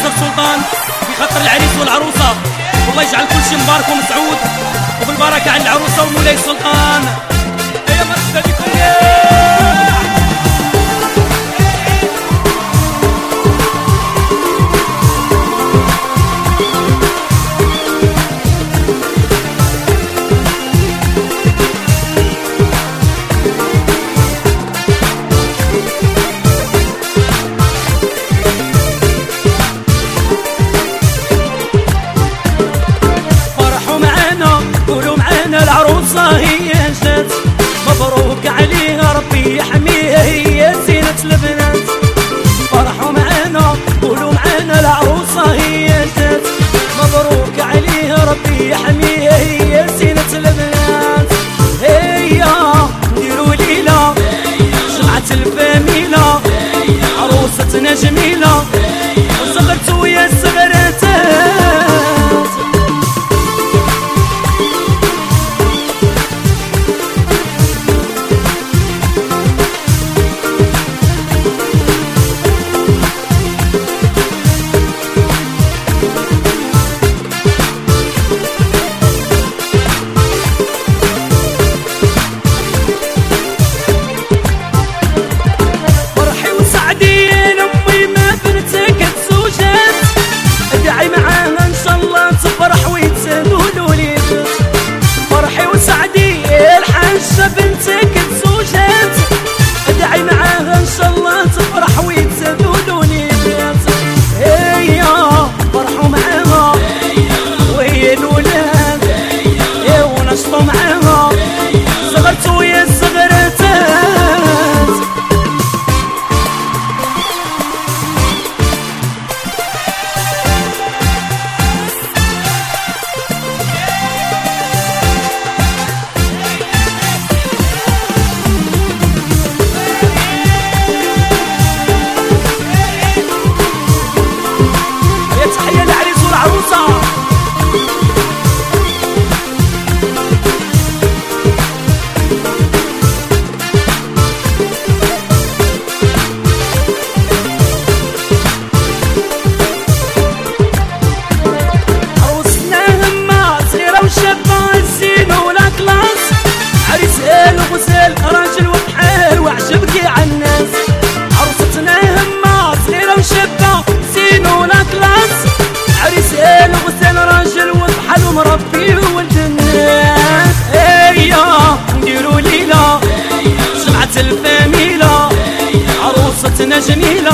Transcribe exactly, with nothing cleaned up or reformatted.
السلطان بخاطر العريس والعروسة، والله يجعل كل شيء مبارك ومسعود وبالبركة عند العروسة ومولاي السلطان. يا مرحبا بكم. العروسة هي جات مبروك عليها ربي يحميها، هي زينة البنات. فرحوا معانا قولوا معانا العروسة هي جات مبروك عليها ربي يحميها، هي زينة البنات. هيا نديروا ليلة جمعة الفاميلة، عروستنا جميلة وصغرت ويا الصغرات. بنتك تزوجت ادعي معاها ان شاء الله تفرح ويتزادوا الوليدات. هيا فرحوا معاها وهي الولاد ونشطوا معاها صغرت ويا الصغرات. غزال راجل وبحال وعجبكي عالناس، عروستنا همة صغيرة وشابة زين ولا كلاس. عريسها غزال راجل وبحال ومربي ولد الناس. هيا نديرو ليلة جمعة الفاميلة، عروستنا جميلة